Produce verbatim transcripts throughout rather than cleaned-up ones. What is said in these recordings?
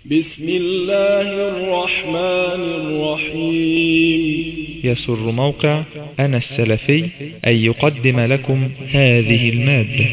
بسم الله الرحمن الرحيم. يسر موقع أنا السلفي أن يقدم لكم هذه المادة.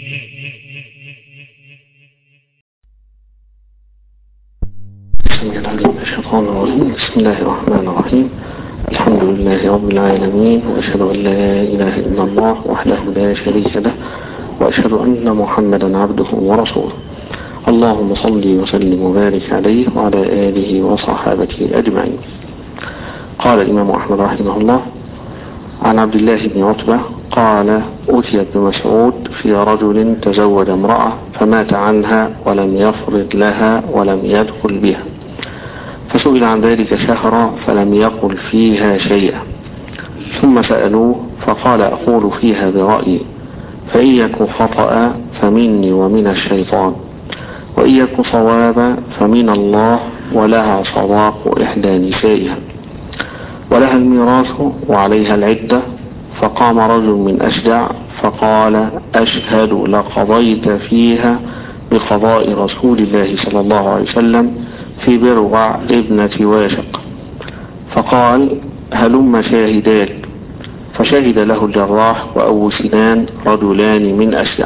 الشيطان الرجيم. بسم الله الرحمن الرحيم. الحمد لله رب العالمين، وأشهد أن لا إله إلا الله وحده لا شريك له، وأشهد أن محمدا عبده ورسوله. اللهم صل وسلم وبارك عليه وعلى آله وصحابته أجمعين. قال الإمام أحمد رحمه الله عن عبد الله بن عتبة قال: أتي ابن مسعود في رجل تزوج امرأة فمات عنها ولم يفرض لها ولم يدخل بها، فسئل عن ذلك شهرا فلم يقل فيها شيئا، ثم سألوه فقال: أقول فيها برأيي، فإن يكن خطأ فمني ومن الشيطان، وإن يكن صوابا فمن الله، ولها صداق إحدى نسائها، ولها الميراث وعليها العدة. فقام رجل من أشجع فقال: أشهد لقضيت فيها بقضاء رسول الله صلى الله عليه وسلم في برغع ابنة واشق. فقال: هلم شاهداك. فشهد له الجراح وأبو سنان رجلان من أشجع.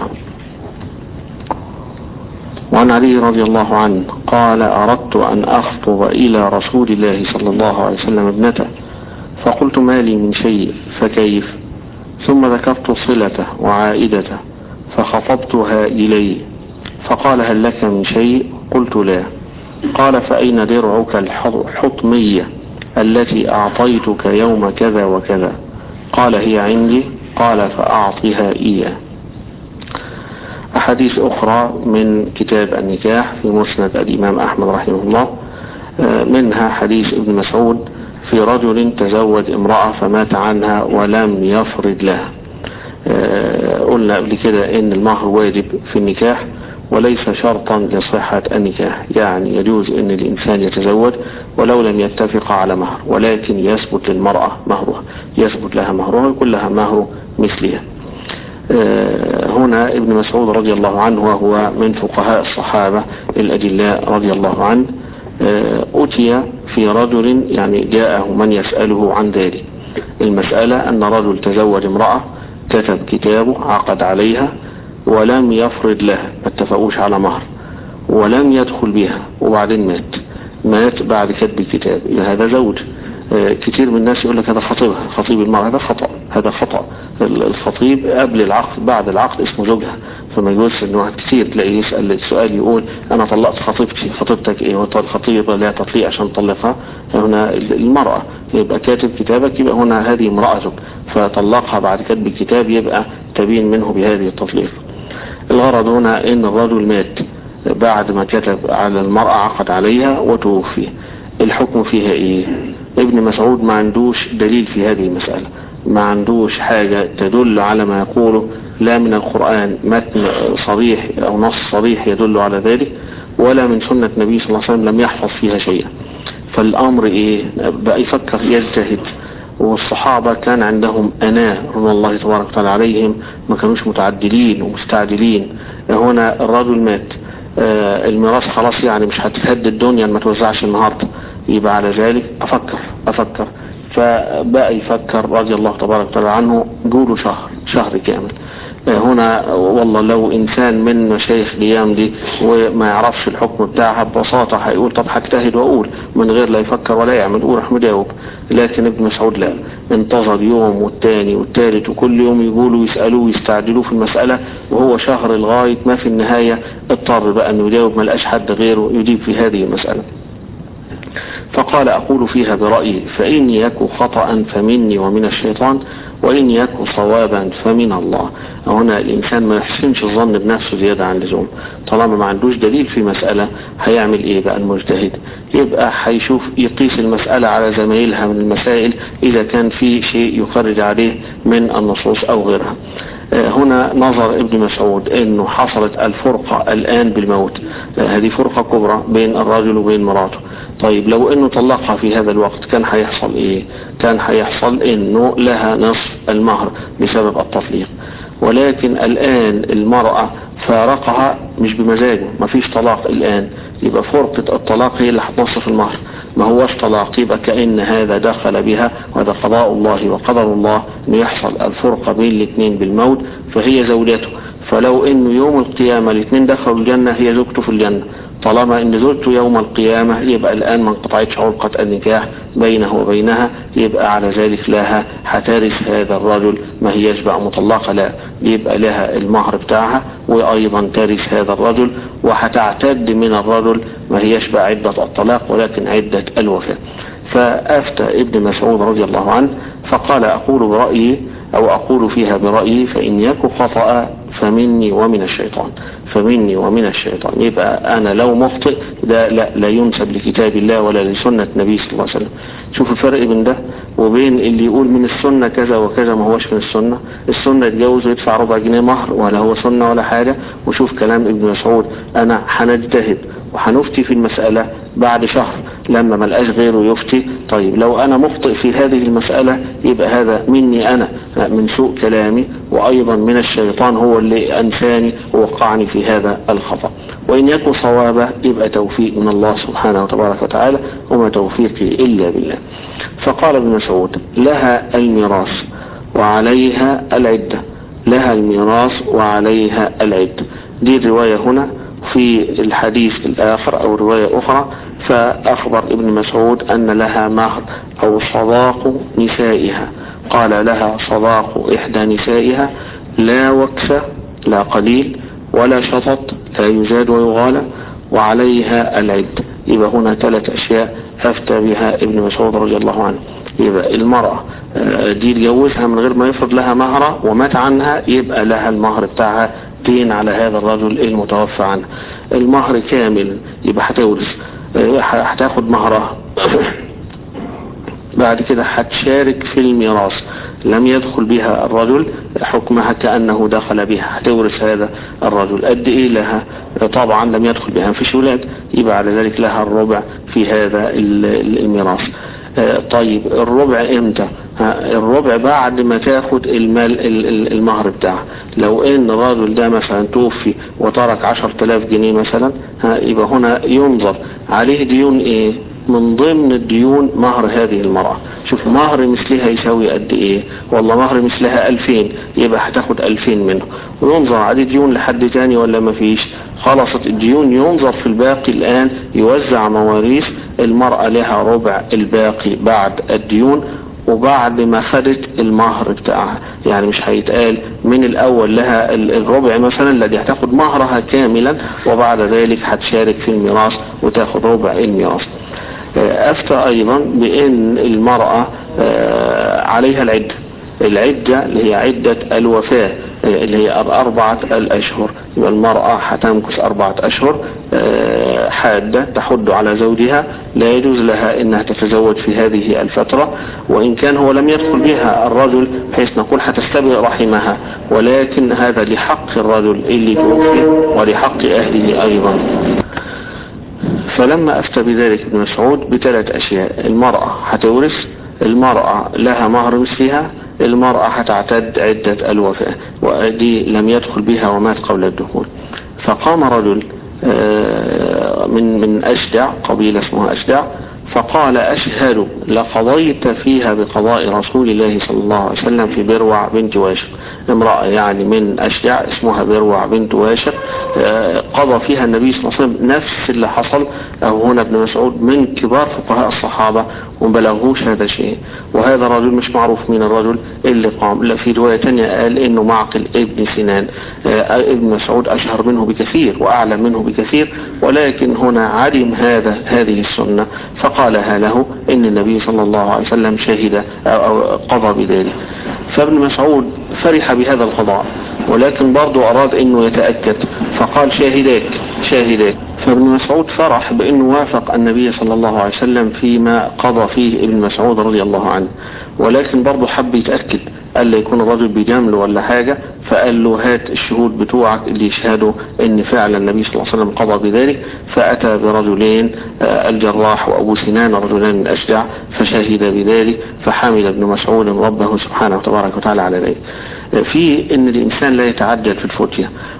وعن علي رضي الله عنه قال: أردت أن أخطب إلى رسول الله صلى الله عليه وسلم ابنته، فقلت ما لي من شيء، فكيف؟ ثم ذكرت صلته وعائدته فخطبتها إليه، فقال: هل لك من شيء؟ قلت: لا. قال: فأين درعك الحطمية التي أعطيتك يوم كذا وكذا؟ قال: هي عندي. قال: فأعطها إياه. أحاديث أخرى من كتاب النكاح في مسند الإمام أحمد رحمه الله، منها حديث ابن مسعود في رجل تزوج امرأة فمات عنها ولم يفرض لها. قلنا قبل كده إن المهر واجب في النكاح وليس شرطا لصحة النكاح، يعني يجوز أن الإنسان يتزوج ولو لم يتفق على مهر، ولكن يثبت للمرأة مهرها، يثبت لها مهرها ويكون لها مهر مثلها. هنا ابن مسعود رضي الله عنه وهو من فقهاء الصحابة الأجلاء رضي الله عنه، أتي في رجل، يعني جاءه من يسأله عن ذلك. المسألة أن رجل تزوج امرأة، كتب كتابه، عقد عليها ولم يفرض لها، ما اتفقوش على مهر، ولم يدخل بها، وبعدين مات مات بعد كتب الكتاب. هذا زوج. كتير من الناس يقول لك هذا خطيبها، خطيب المرأة. هذا خطأ، هذا خطأ. الخطيب قبل العقد بعد العقد اسمه زوجها، فما يقولش ان واحد كتير تلاقيه يسأل السؤال يقول انا طلقت خطيبتي. خطيبتك ايه؟ والخطيبة لا تطليق عشان تطلقها. هنا المرأة يبقى كاتب كتابك، يبقى هنا هذه امرأتك، فطلقها بعد كتب الكتاب يبقى تبين منه بهذه التطليق. الغرض هنا ان الرجل مات بعد ما كتب على المرأة، عقد عليها وتوفي. الحكم فيها ايه؟ ابن مسعود ما عندوش دليل في هذه المسألة، ما عندوش حاجة تدل على ما يقوله، لا من القرآن متن صريح أو نص صريح يدل على ذلك، ولا من سنة النبي صلى الله عليه وسلم لم يحفظ فيها شيئا. فالأمر إيه؟ بقى يفكر يجتهد. والصحابة كان عندهم أناة رضي الله تبارك وتعالى عليهم، ما كانوش متعدلين ومستعجلين. هنا الرجل مات، آه الميراث خلاص، يعني مش هتهد الدنيا ما توزعش النهاردة، يبقى على ذلك أفكر أفكر فبقى يفكر رضي الله تبارك وتعالى عنه. قولوا شهر شهر كامل. هنا والله لو إنسان من مشايخ الأيام دي وما يعرفش الحكم بتاعها ببساطة هيقول طب هجتهد وأقول من غير لا يفكر ولا يعمل، وراح مجاوب. لكن ابن مسعود لا، انتظر يوم والتاني والتالت، وكل يوم يقولوا ويسألوه ويستعجلوه في المسألة، وهو شهر لغاية ما في النهاية اضطر بقى أنه يجاوب، ما لقاش حد غيره يجيب في هذه المسألة. فقال: أقول فيها برأيي، فإن يكن خطأ فمني ومن الشيطان، وإن يكن صوابا فمن الله. هنا الإنسان ما يحسنش الظن بنفسه زيادة عن اللزوم. طالما ما عندوش دليل في مسألة هيعمل إيه بقى المجتهد؟ يبقى هيشوف يقيس المسألة على زمايلها من المسائل إذا كان في شيء يخرج عليه من النصوص أو غيرها. هنا نظر ابن مسعود انه حصلت الفرقة الان بالموت، هذه فرقة كبرى بين الرجل وبين مراته. طيب لو انه طلقها في هذا الوقت كان هيحصل ايه؟ كان هيحصل انه لها نصف المهر بسبب التطليق. ولكن الان المرأة فارقها مش بمزاجه، مفيش طلاق الآن، يبقى فرقة الطلاق هي اللي هتنصف المهر. ما هوش طلاق، يبقى كأن هذا دخل بها، وهذا قضاء الله وقدر الله أن يحصل الفرقة بين الاثنين بالموت، فهي زوجته. فلو انه يوم القيامة الاثنين دخلوا الجنة هي زوجته في الجنة، طالما ان زوجته يوم القيامة يبقى الآن ما انقطعتش علقة النكاح بينه وبينها، يبقى على ذلك لها هترث هذا الرجل، ما هيش بقى مطلقة، لا، يبقى لها المهر بتاعها وأيضا ترث هذا الرجل، وهتعتد من الرجل ما هيش بقى عدة الطلاق ولكن عدة الوفاة. فأفتى ابن مسعود رضي الله عنه فقال أقول برأيي أو أقول فيها برأيي فإن يكن خطأ فمني ومن الشيطان، فمني ومن الشيطان. يبقى أنا لو مخطئ ده لا, لا ينسب لكتاب الله ولا لسنة النبي صلى الله عليه وسلم. شوف الفرق بين ده وبين اللي يقول من السنة كذا وكذا، ما هوش من السنة. السنة يتجوز ويدفع ربع جنيه مهر ولا هو سنة ولا حاجة. وشوف كلام ابن مسعود، أنا هنجتهد وهنفتي في المسألة بعد شهر لما ما لقاش غيره يفتي. طيب لو أنا مخطئ في هذه المسألة يبقى هذا مني أنا، من سوء كلامي، وأيضا من الشيطان هو اللي أنساني ووقعني في هذا الخطأ. وإن يكن صوابا يبقى توفيق من الله سبحانه وتبارك وتعالى، وما توفيقي إلا بالله. فقال ابن مسعود لها الميراث وعليها العدة، لها الميراث وعليها العدة. دي الرواية هنا. في الحديث الآخر أو رواية أخرى فأخبر ابن مسعود أن لها مهر أو صداق نسائها، قال لها صداق إحدى نسائها لا وكس لا قليل ولا شطط لا يزاد ويغالى، وعليها العد. يبقى هنا ثلاث أشياء أفتى بها ابن مسعود رضي الله عنه. يبقى المرأة دي يتجوزها من غير ما يفرض لها مهرة ومات عنها، يبقى لها المهر بتاعها دين على هذا الرجل المتوفى عنه، المهر كامل، يبقى هتورث، هتاخد مهرها. بعد كده هتشارك في الميراث، لم يدخل بها الرجل حكمها كأنه دخل بها، هتورث هذا الرجل. قد ايه لها؟ طبعا لم يدخل بها، مفيش ولاد، يبقى على ذلك لها الربع في هذا الميراث. طيب الربع امتى؟ الربع بعد ما تاخد المال المهر بتاعها. لو ان الرجل ده مثلا توفي وترك عشر تلاف جنيه مثلا، يبقى هنا ينظر عليه ديون ايه؟ من ضمن الديون مهر هذه المرأة. شوف مهر مثلها يساوي قد ايه، والله مهر مثلها الفين، يبقى هتاخد الفين منه. وينظر عليه ديون لحد تاني ولا ما فيش، خلصت الديون، ينظر في الباقي الآن، يوزع مواريث، المرأة لها ربع الباقي بعد الديون وبعد ما خدت المهر بتاعها. يعني مش هيتقال من الأول لها الربع مثلا، الذي هتاخد مهرها كاملا وبعد ذلك هتشارك في الميراث وتاخد ربع الميراث. أفتى أيضا بأن المرأة عليها العدة، العدة اللي هي عدة الوفاة اللي هي أربعة الأشهر. يبقى المرأة هتمكث أربعة أشهر حادة تحد على زوجها، لا يجوز لها إنها تتزوج في هذه الفترة، وإن كان هو لم يدخل بها الرجل بحيث نقول هتستبرئ رحمها، ولكن هذا لحق الرجل اللي توفي ولحق أهله أيضا. فلما أفتى بذلك ابن مسعود بثلاث أشياء: المرأة هتورث، المرأة لها مهر مثلها، المرأة هتعتد عدة الوفاة، ودي لم يدخل بها ومات قبل الدخول. فقام رجل من من أشدع، قبيلة اسمها أشدع، فقال أشهد لقضيت فيها بقضاء رسول الله صلى الله عليه وسلم في بروع بنت واشق. امرأة يعني من أشجع اسمها بروع بنت واشق، قضى فيها النبي صلى الله عليه وسلم نفس اللي حصل. أو هنا ابن مسعود من كبار فقهاء الصحابة ومبلغوش هذا الشيء، وهذا الرجل مش معروف من الرجل اللي قام. لا، في رواية تانية قال إنه معقل ابن سنان. ابن مسعود أشهر منه بكثير وأعلم منه بكثير، ولكن هنا علم هذا هذه السنة فقالها له إن النبي صلى الله عليه وسلم شهد أو قضى بذلك. فابن مسعود فرح بهذا القضاء، ولكن برضو أراد إنه يتأكد فقال شاهداك شاهداك. فابن مسعود فرح بأنه وافق النبي صلى الله عليه وسلم فيما قضى فيه ابن مسعود رضي الله عنه، ولكن برضو حب يتأكد ألا يكون الرجل بجمل ولا حاجة، فقال له هات الشهود بتوعك اللي يشهدوا ان فعلا النبي صلى الله عليه وسلم قضى بذلك. فأتى برجلين، الجراح وأبو سنان، رجلان من أشجع، فشهد بذلك، فحمد ابن مسعود ربه سبحانه وتبارك وتعالى على ذلك. في ان الانسان لا يتعجل في الفتية،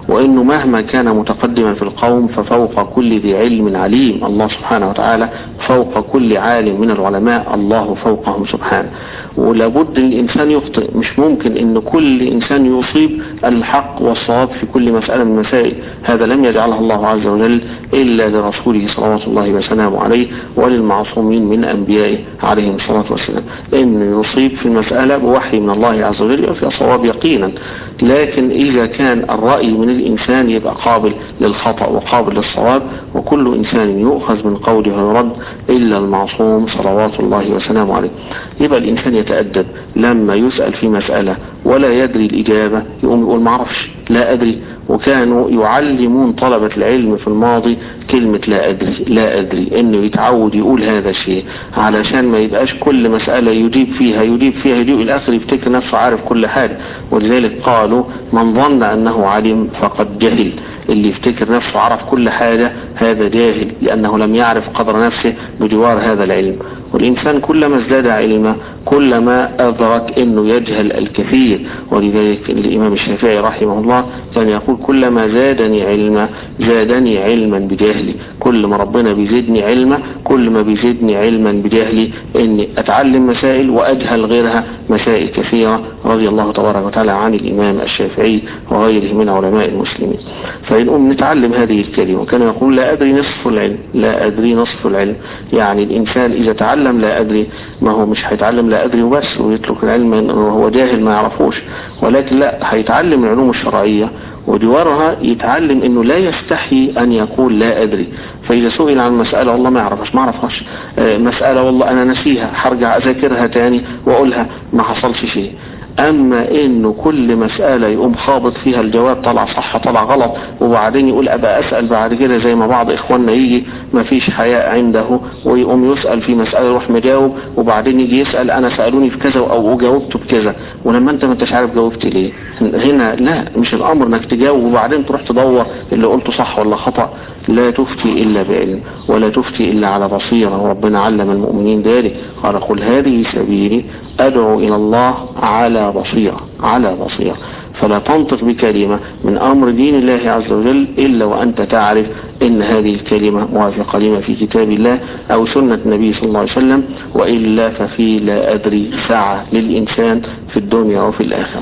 وإنه مهما كان متقدما في القوم ففوق كل ذي علم عليم. الله سبحانه وتعالى فوق كل عالم من العلماء، الله فوقهم سبحانه. ولابد الإنسان يخطئ، مش ممكن إن كل إنسان يصيب الحق والصواب في كل مسألة من المسائل، هذا لم يجعله الله عز وجل إلا لرسوله صلوات الله وسلامه عليه وللمعصومين من أنبيائه عليهم الصلاة والسلام، إنه يصيب في المسألة بوحي من الله عز وجل وفي الصواب يقينا. لكن إذا كان الرأي من الإنسان يبقى قابل للخطأ وقابل للصواب، وكل إنسان يؤخذ من قوله ويرد إلا المعصوم صلوات الله وسلامه عليه. يبقى الإنسان يتأدب لما يسأل في مسألة ولا يدري الإجابة يقوم يقول ما أعرفش، لا أدري. وكانوا يعلمون طلبة العلم في الماضي كلمة لا أدري لا أدري، إنه يتعود يقول هذا الشيء علشان ما يبقاش كل مسألة يجيب فيها يجيب فيها يجيب الآخر يفتكر نفسه عارف كل حاجة. ولذلك قالوا من ظن أنه علم فقد جهل، اللي يفتكر نفسه عرف كل حاجة هذا جاهل، لأنه لم يعرف قدر نفسه بجوار هذا العلم. والإنسان كلما ازداد علما كلما أدرك أنه يجهل الكثير. ولذلك الإمام الشافعي رحمه الله كان يقول كلما زادني علما زادني علما بجهلي، كل ما ربنا بيزيدني علما كل ما بيزيدني علما بجهلي، أني أتعلم مسائل وأجهل غيرها مسائل كثيرة. رضي الله تبارك وتعالى عن الإمام الشافعي وغيره من علماء المسلمين. فإنهم نتعلم هذه الكلمة. كان يقول لا أدري نصف العلم، لا أدري نصف العلم. يعني الإنسان إذا تعلم لا أدري ما هو مش هيتعلم لا أدري وبس ويترك العلم وهو جاهل ما يعرفوش، ولكن لا، هيتعلم العلوم الشرعية ودوارها يتعلم انه لا يستحي ان يقول لا ادري. فاذا سئل عن مسألة والله ما اعرفش ما اعرفهاش، مسألة والله انا نسيها هرجع اذاكرها تاني واقولها، ما حصلش شيء. اما انه كل مسألة يقوم خابط فيها الجواب طلع صح طلع غلط، وبعدين يقول ابقى اسأل بعد كده زي ما بعض اخواننا يجي ما فيش حياء عنده ويقوم يسأل في مسألة يروح مجاوب، وبعدين يجي يسأل انا سألوني في كذا او جاوبته بكذا، ولما انت ما انتش عارف جاوبت ليه. هنا لا، مش الامر انك تجاوب وبعدين تروح تدور اللي قلته صح ولا خطأ. لا تفتي الا بعلم ولا تفتي الا على بصيرة، وربنا علم المؤمنين ذلك قال قل هذه سبيلي ادعو الى الله على بصيرة على بصيرة. فلا تنطق بكلمة من امر دين الله عز وجل الا وانت تعرف ان هذه الكلمة موافقة لما في كتاب الله او سنة النبي صلى الله عليه وسلم، وإلا ففي لا ادري ساعة للانسان في الدنيا وفي الاخرة.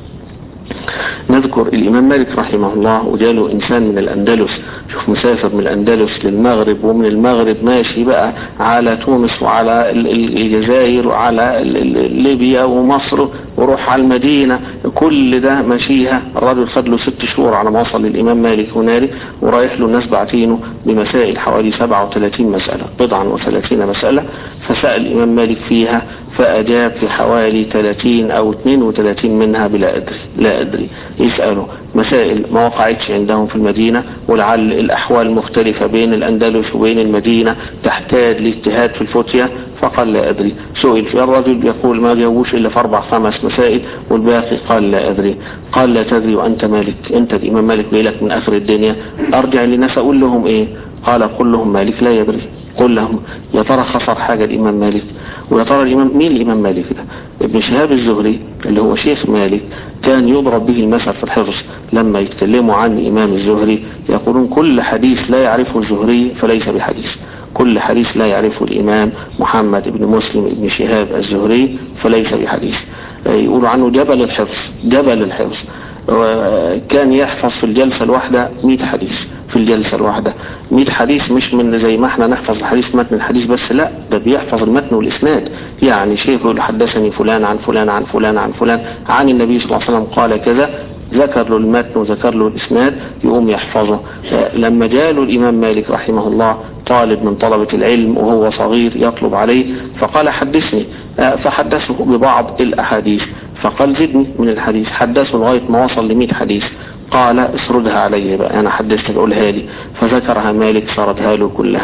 نذكر الإمام مالك رحمه الله وجاله إنسان من الأندلس، شوف مسافر من الأندلس للمغرب، ومن المغرب ماشي بقى على تونس وعلى الجزائر وعلى ليبيا ومصر وروح على المدينة، كل ده ماشيها. الرجل خد له ست شهور على ما وصل للإمام مالك هنالك، ورايح له الناس بعتينه بمسائل حوالي سبعة وثلاثين مسألة بضعا وثلاثين مسألة، فسأل الإمام مالك فيها فأجاب في حوالي ثلاثين أو اثنين وثلاثين منها بلا أدري لا أدري. يسأله مسائل ما وقعتش عندهم في المدينة، ولعل الأحوال مختلفة بين الأندلس وبين المدينة تحتاج لاجتهاد في الفتية، فقال لا أدري. سئل في الرجل يقول ما جاوبوش إلا في أربع خمس مسائل والباقي قال لا أدري. قال لا تدري وأنت مالك، أنت الإمام مالك بيلك من آخر الدنيا، أرجع للناس أقول لهم إيه؟ قال قل لهم مالك لا يدري. قل لهم يا ترى خسر حاجة الإمام مالك؟ ويا ترى الإمام مين الإمام مالك ده؟ ابن شهاب الزهري اللي هو شيخ مالك كان يضرب به المثل في الحفظ، لما يتكلموا عن الإمام الزهري يقولون كل حديث لا يعرفه الزهري فليس بحديث، كل حديث لا يعرفه الإمام محمد بن مسلم بن شهاب الزهري فليس بحديث. يقولوا عنه جبل الحفظ جبل الحفظ، كان يحفظ في الجلسة الواحدة مئة حديث في الجلسة الواحدة مئة حديث، مش من زي ما احنا نحفظ الحديث متن الحديث بس، لا ده بيحفظ المتن والإسناد. يعني شيخ يقول حدثني فلان عن فلان عن فلان عن فلان عن النبي صلى الله عليه وسلم قال كذا، ذكر له المتن وذكر له الإسناد يقوم يحفظه. لما جاله الإمام مالك رحمه الله طالب من طلبة العلم وهو صغير يطلب عليه، فقال حدثني، فحدثه ببعض الأحاديث، فقال زدني من الحديث، حدثه لغاية ما وصل لمئة حديث، قال اسردها علي بقى، أنا حدثتك قولها لي، فذكرها مالك سردها له كلها.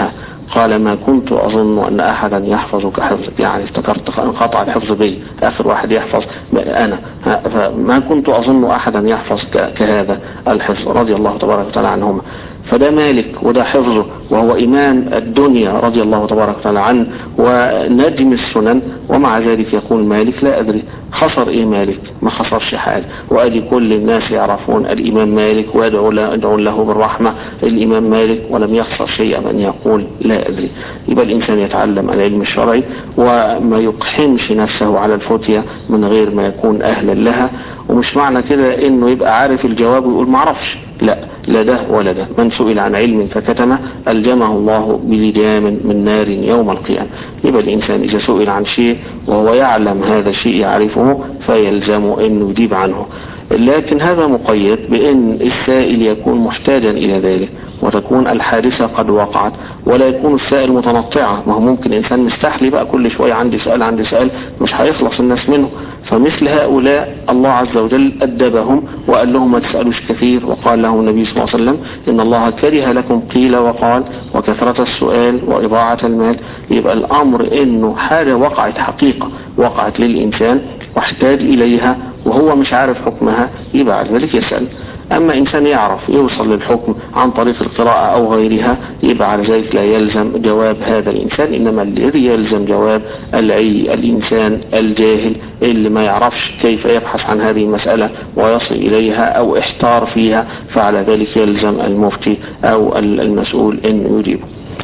قال ما كنت أظن أن أحدا يحفظ كحفظك، يعني افتكرت انقطع الحفظ بي، آخر واحد يحفظ أنا، فما كنت أظن أحدا يحفظ كهذا الحفظ رضي الله تبارك وتعالى عنهما. فده مالك وده حفظه، وهو إمام الدنيا رضي الله تبارك وتعالى عنه ونجم السنن، ومع ذلك يقول مالك لا أدري خسر إيه مالك؟ ما خسرش حاجة. وأدي كل الناس يعرفون الإمام مالك ويدعو له بالرحمة الإمام مالك، ولم يخسر شيئا أن يقول لا أدري. يبقى الإنسان يتعلم العلم الشرعي وما يقحمش نفسه على الفتية من غير ما يكون أهلا لها. ومش معنى كده إنه يبقى عارف الجواب ويقول معرفش، لا، لا ده ولا ده. من سئل عن علم فكتمه ألجمه الله بلجام من نار يوم القيامة. يبقى الإنسان إذا سئل عن شيء وهو يعلم هذا الشيء يعرفه فيلزمه أنه يجيب عنه، لكن هذا مقيد بأن السائل يكون محتاجا إلى ذلك وتكون الحادثة قد وقعت، ولا يكون السائل متنطعة. ما هو ممكن إنسان مستحلي بقى كل شوية عندي سؤال عندي سؤال، مش هيخلص الناس منه. فمثل هؤلاء الله عز وجل أدبهم وقال لهم ما تسألوش كثير، وقال لهم النبي صلى الله عليه وسلم إن الله كره لكم قيل وقال وكثرة السؤال وإضاعة المال. يبقى الأمر إنه حاجة وقعت حقيقة وقعت للإنسان واحتاج إليها وهو مش عارف حكمها، يبقى على ذلك يسأل. أما إنسان يعرف يوصل للحكم عن طريق القراءة أو غيرها، يبقى على ذلك لا يلزم جواب هذا الإنسان، إنما الذي يلزم جواب العي الإنسان الجاهل اللي ما يعرفش كيف يبحث عن هذه المسألة ويصل إليها أو احتار فيها، فعلى ذلك يلزم المفتي أو المسؤول أن يجيبه.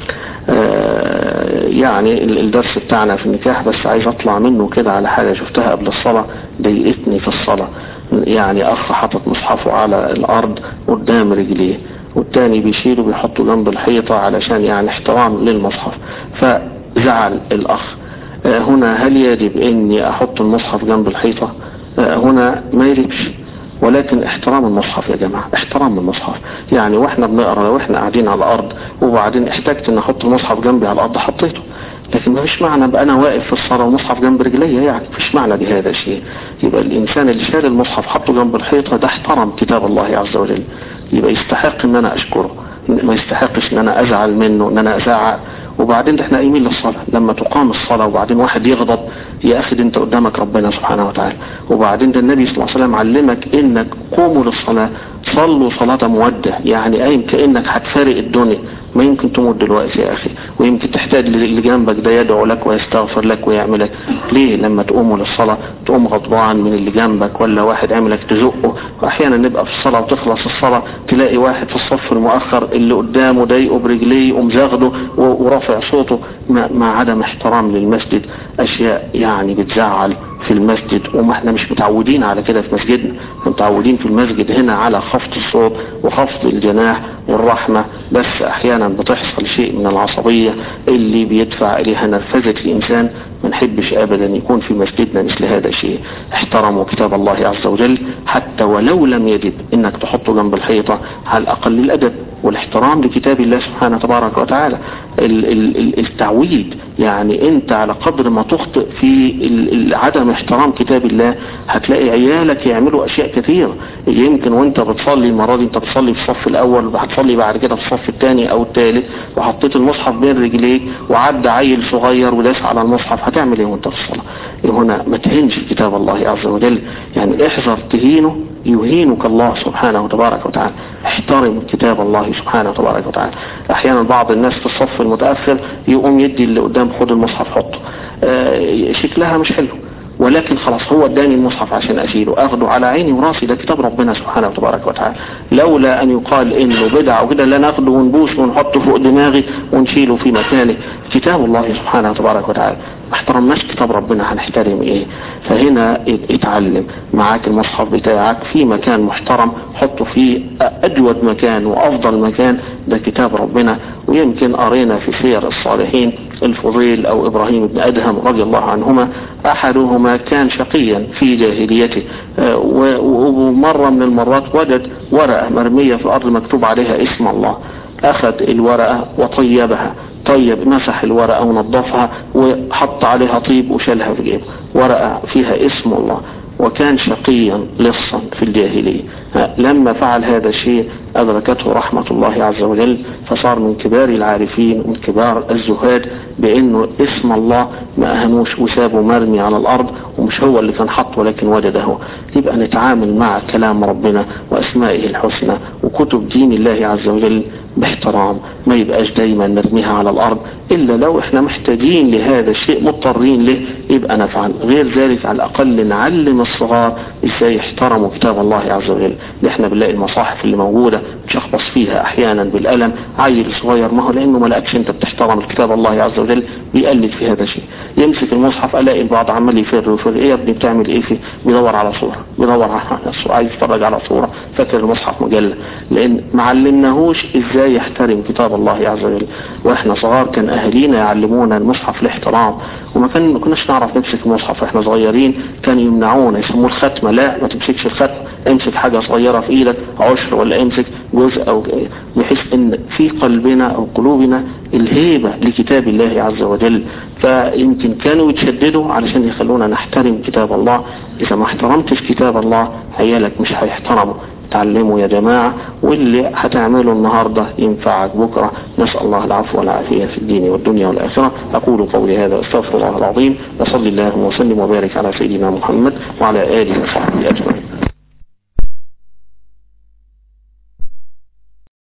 آه يعني الدرس بتاعنا في النكاح، بس عايز أطلع منه كده على حاجة شفتها قبل الصلاة ضايقتني في الصلاة. يعني أخ حطت مصحفه على الأرض قدام رجليه، والتاني بيشيله بيحطه جنب الحيطة علشان يعني احترام للمصحف، فزعل الأخ. آه هنا هل يجب أني أحط المصحف جنب الحيطة؟ آه هنا ما يجبش، ولكن احترام المصحف يا جماعة، احترام المصحف. يعني واحنا بنقرأ لو احنا قاعدين على الأرض وبعدين احتاجت ان احط المصحف جنبي على الأرض حطيته، لكن ما فيش معنى بقى انا واقف في الصلاة والمصحف جنب رجليا، يعني فيش معنى لهذا الشيء. يبقى الانسان اللي شال المصحف حطه جنب الحيطة ده احترم كتاب الله عز وجل، يبقى يستحق ان انا اشكره، ما يستحقش ان انا ازعل منه ان انا ازعق. وبعدين احنا قايمين للصلاة، لما تقام الصلاة وبعدين واحد يغضب، يا اخي انت قدامك ربنا سبحانه وتعالى. وبعدين ده النبي صلى الله عليه وسلم علمك انك قوموا للصلاة صلوا صلاة مودة، يعني قايم كأنك هتفارق الدنيا، ما يمكن تموت دلوقتي يا اخي، ويمكن تحتاج اللي جنبك ده يدعو لك ويستغفر لك ويعملك. ليه لما تقوموا للصلاة تقوم غضبان من اللي جنبك ولا واحد عملك تزقه؟ واحيانا نبقى في الصلاة وتخلص الصلاة تلاقي واحد في الصف المؤخر اللي قدامه ضايقه برجليه يقوم زاغده ورافع صوته، مع عدم احترام للمسجد. اشياء يعني بتزعل في المسجد، وما احنا مش متعودين على كده في مسجدنا، متعودين في المسجد هنا على خفض الصوت وخفض الجناح والرحمة، بس احيانا بتحصل شيء من العصبية اللي بيدفع اليها نرفزة الانسان. ما نحبش ابدا يكون في مسجدنا مثل هذا الشيء. احترموا كتاب الله عز وجل حتى ولو لم يجب انك تحطه جنب الحيطة، على الاقل الادب والاحترام لكتاب الله سبحانه تبارك وتعالى. التعويد، يعني انت على قدر ما تخطئ في عدم احترام كتاب الله هتلاقي عيالك يعملوا اشياء كثير. يمكن وانت بتصلي المرة دي انت بتصلي في الصف الاول وهتصلي بعد كده في الصف الثاني او الثالث وحطيت المصحف بين رجليك وعدى عيل صغير وداس على المصحف، هتعمل ايه وانت في الصلاة؟ هنا ما تهينش كتاب الله عز وجل، يعني احذر تهينه يهينك الله سبحانه وتبارك وتعالى. احترم كتاب الله سبحانه وتبارك وتعالى. احيانا بعض الناس في الصف المتأخر يقوم يدي اللي قدام خد المصحف حطه، اه شكلها مش حلو، ولكن خلاص هو اداني المصحف عشان اشيله، اخده على عيني وراسي، ده كتاب ربنا سبحانه وتبارك وتعالى. لولا ان يقال انه بدع وكده لا ناخده ونبوس ونحطه فوق دماغي ونشيله في مكانه. كتاب الله سبحانه وتبارك وتعالى، ما احترمناش كتاب ربنا هنحترم ايه؟ فهنا اتعلم معاك المصحف بتاعك في مكان محترم، حطه في اجود مكان وافضل مكان، ده كتاب ربنا. ويمكن قرينا في سير الصالحين الفضيل او ابراهيم بن ادهم رضي الله عنهما، احدهما كان شقيا في جاهليته، ومرة من المرات وجد ورقة مرمية في الارض مكتوب عليها اسم الله، اخذ الورقة وطيبها، طيب مسح الورقة ونظفها وحط عليها طيب وشالها في جيبه، ورقة فيها اسم الله. وكان شقيا لصا في الجاهلية. لما فعل هذا الشيء أدركته رحمة الله عز وجل، فصار من كبار العارفين ومن كبار الزهاد، بأنه اسم الله ما أهنوش وسابه مرمي على الأرض، ومش هو اللي كان حط ولكن وجده. يبقى نتعامل مع كلام ربنا وأسمائه الحسنى وكتب دين الله عز وجل باحترام، ما يبقاش دايما نرميها على الأرض إلا لو احنا محتاجين لهذا الشيء مضطرين له يبقى نفعل. غير ذلك على الأقل نعلم الصغار ازاي يحترموا كتاب الله عز وجل. احنا بنلاقي المصاحف اللي موجودة تشخبص فيها احيانا بالقلم عيل صغير، ما هو لانه ما لقاكش انت بتحترم الكتاب الله عز وجل بيقلد في هذا الشيء. يمسك المصحف الاقي البعض عمال يفر ويفر، ايه يا ابني بتعمل ايه فيه؟ بيدور على صورة، بيدور على صورة، عايز يتفرج على صورة، فاكر المصحف مجلة، لان ما علمناهوش ازاي يحترم كتاب الله عز وجل. واحنا صغار كان اهالينا يعلمونا المصحف الاحترام، وما كان ما كناش نعرف نمسك المصحف واحنا صغيرين، كانوا يمنعونا يسموه الختمة، لا ما تمسكش الختم، امسك حاجة صغيرة في ايدك عشر ولا امسك جزء، او بحيث ان في قلبنا او قلوبنا الهيبة لكتاب الله عز وجل. فيمكن كانوا يتشددوا علشان يخلونا نحترم كتاب الله. اذا ما احترمتش كتاب الله عيالك مش هيحترموا. تعلموا يا جماعة، واللي هتعمله النهاردة ينفعك بكرة. نسأل الله العفو والعافية في الدين والدنيا والآخرة. أقول قولي هذا واستغفر الله العظيم، وصلي الله وسلم وبارك على سيدنا محمد وعلى آله وصحبه أجمعين.